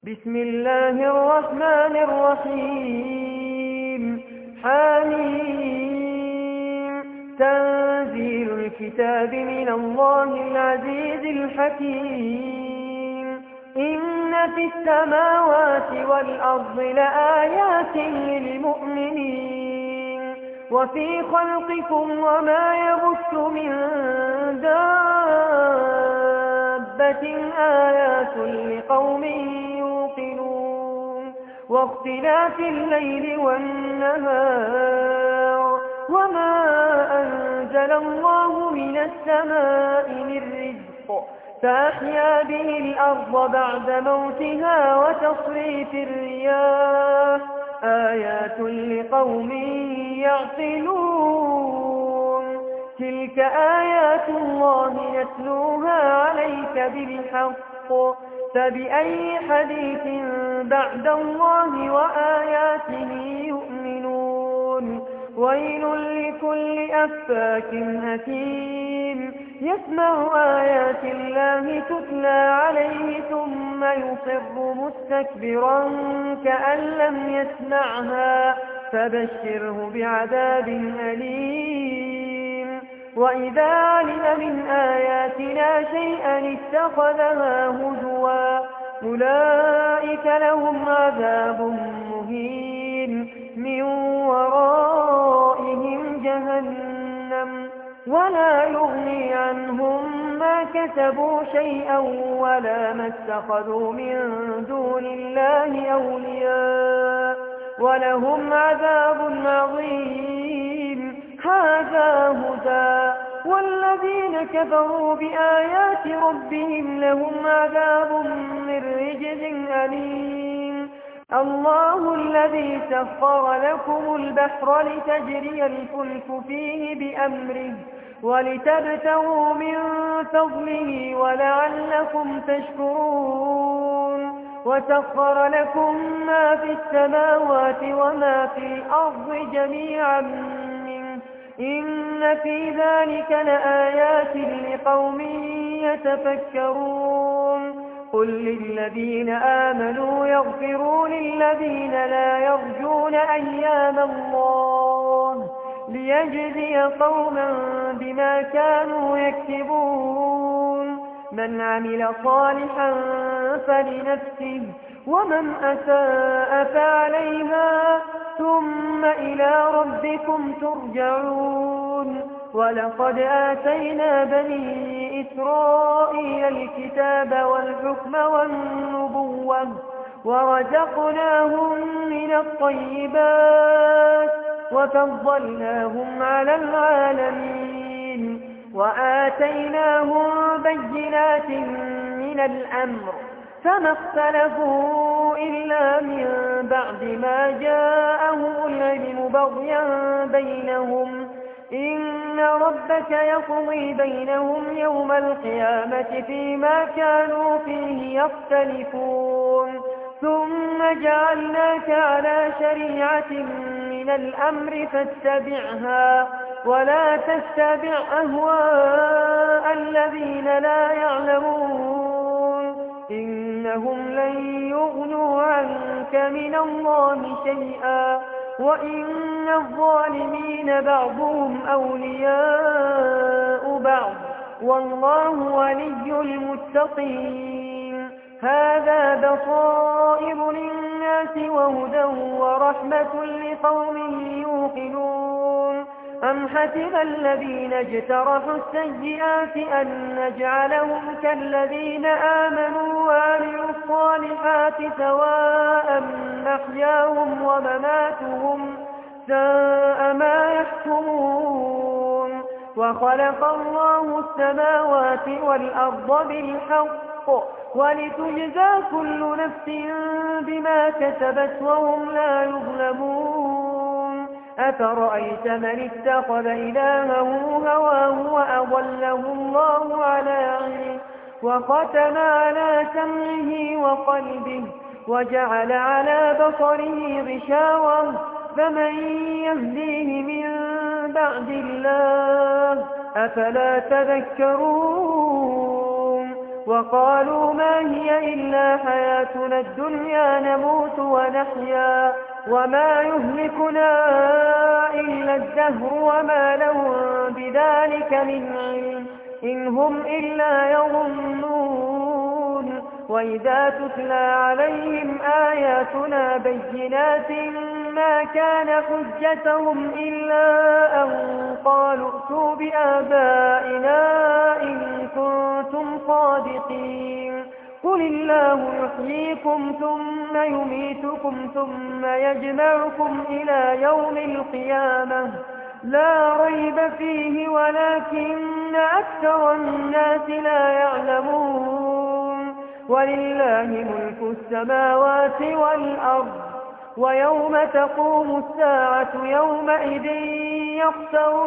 بسم الله الرحمن الرحيم. حميم. تنزيل الكتاب من الله العزيز الحكيم. إن في السماوات والأرض لآيات للمؤمنين وفي خلقكم وما يبث من دابة آيات لقوم يوقنون واختلاف الليل والنهار وما أنزل الله من السماء من رزق فأحيا به الأرض بعد موتها وتصريف الرياح آيات لقوم يعقلون. تلك آيات الله نتلوها عليك بالحق فبأي حديث بعد الله وآياته يؤمنون. ويل لكل أفاك أثيم يسمع آيات الله تتلى عليه ثم يصر مستكبرا كأن لم يسمعها فبشره بعذاب أليم. وإذا علم من آياتنا شيئا اتخذها هزوا أولئك لهم عذاب مهين من ورائهم جهنم ولا يغني عنهم ما كسبوا شيئا ولا ما اتخذوا من دون الله أولياء ولهم عذاب عظيم. هذا هدى والذين كفروا بآيات ربهم لهم عذاب من رجز أليم. الله الذي سخر لكم البحر لتجري الفلك فيه بأمره ولتبتغوا من فضله ولعلكم تشكرون. وسخر لكم ما في السماوات وما في الأرض جميعا منه إن في ذلك لآيات لقوم يتفكرون. قل للذين آمنوا يغفروا للذين لا يرجون أيام الله ليجزي قوما بما كانوا يكسبون. من عمل صالحا فلنفسه ومن أساء فعليها ثم إلى ربكم ترجعون. ولقد آتينا بني إسرائيل الكتاب والحكم والنبوة ورزقناهم من الطيبات وفضلناهم على العالمين وآتيناهم بينات من الأمر فما اختلفوا إلا من بعد ما جاءهم العلم بغيا بينهم إن ربك يقضي بينهم يوم القيامة فيما كانوا فيه يختلفون. ثم جعلناك على شريعة من الأمر فاتبعها ولا تتبع أهواء الذين لا يعلمون إنهم لن يغنوا عنك من الله شيئا وإن الظالمين بعضهم أولياء بعض والله ولي المتقين. هذا بصائر للناس وهدى ورحمة لقوم يوقنون. أم حسب الذين اجترحوا السيئات أن نجعلهم كالذين آمنوا وعملوا الصالحات سواء محياهم ومماتهم ساء ما يحكمون. وخلق الله السماوات والأرض بالحق ولتجزى كل نفس بما كسبت وهم لا يظلمون. أفرأيت من اتخذ إلهه هواه وأضله الله على علم وختم على سمعه وقلبه وجعل على بصره غشاوة فمن يهديه من بعد الله أفلا تذكرون. وقالوا ما هي إلا حياتنا الدنيا نموت ونحيا وما يهلكنا إلا الدهر وما لهم بذلك من علم إن هم إلا يظنون وإذا تتلى عليهم آياتنا بينات ما كان حجتهم إلا أن قالوا ائتوا بآبائنا إن كنتم صادقين قل الله يحييكم ثم يميتكم ثم يجمعكم إلى يوم القيامة لا ريب فيه ولكن أكثر الناس لا يعلمون ولله ملك السماوات والأرض ويوم تقوم الساعة يومئذ يخسر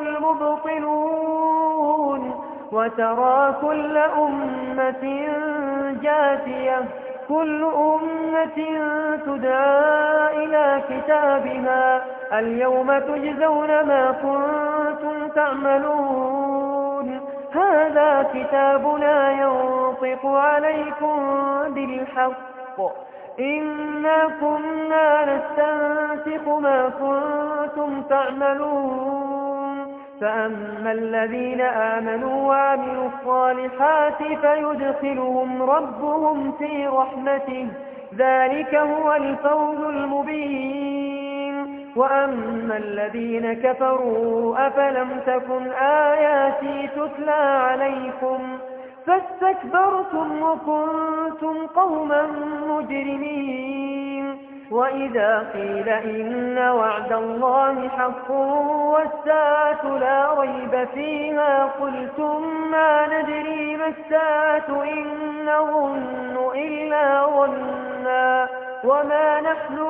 المبطلون وترى كل أمة جاثية كل أمة تدعى إلى كتابها اليوم تجزون ما كنتم تعملون هذا كتابنا ينطق عليكم بالحق إنا كنا نستنسخ ما كنتم تعملون فأما الذين آمنوا وعملوا الصالحات فيدخلهم ربهم في رحمته ذلك هو الفوز المبين وأما الذين كفروا أفلم تكن آياتي تتلى عليكم فاستكبرتم وكنتم قوما مجرمين وإذا قيل إن وعد الله حق والساعة لا ريب فيها قلتم ما ندري ما الساعة إن نظن إلا ظنا وما نحن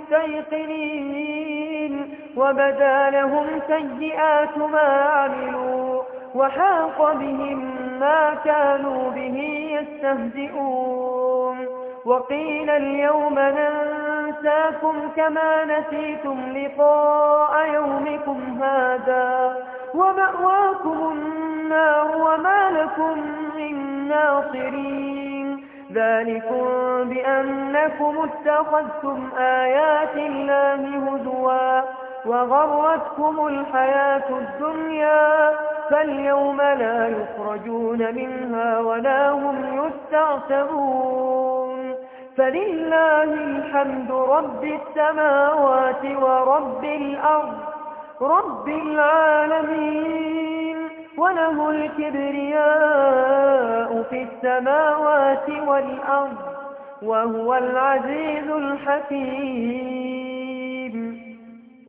بمستيقنين وبدا لهم سيئات ما عملوا وحاق بهم ما كانوا به يستهزئون وقيل اليوم ننساكم كما نسيتم لقاء يومكم هذا ومأواكم النار وما لكم من ناصرين ذلكم بأنكم اتخذتم آيات الله هزوا وغرتكم الحياة الدنيا فاليوم لا يخرجون منها ولا هم يستعتبون فلله الحمد رب السماوات ورب الأرض رب العالمين وله الكبرياء في السماوات والأرض وهو العزيز الحكيم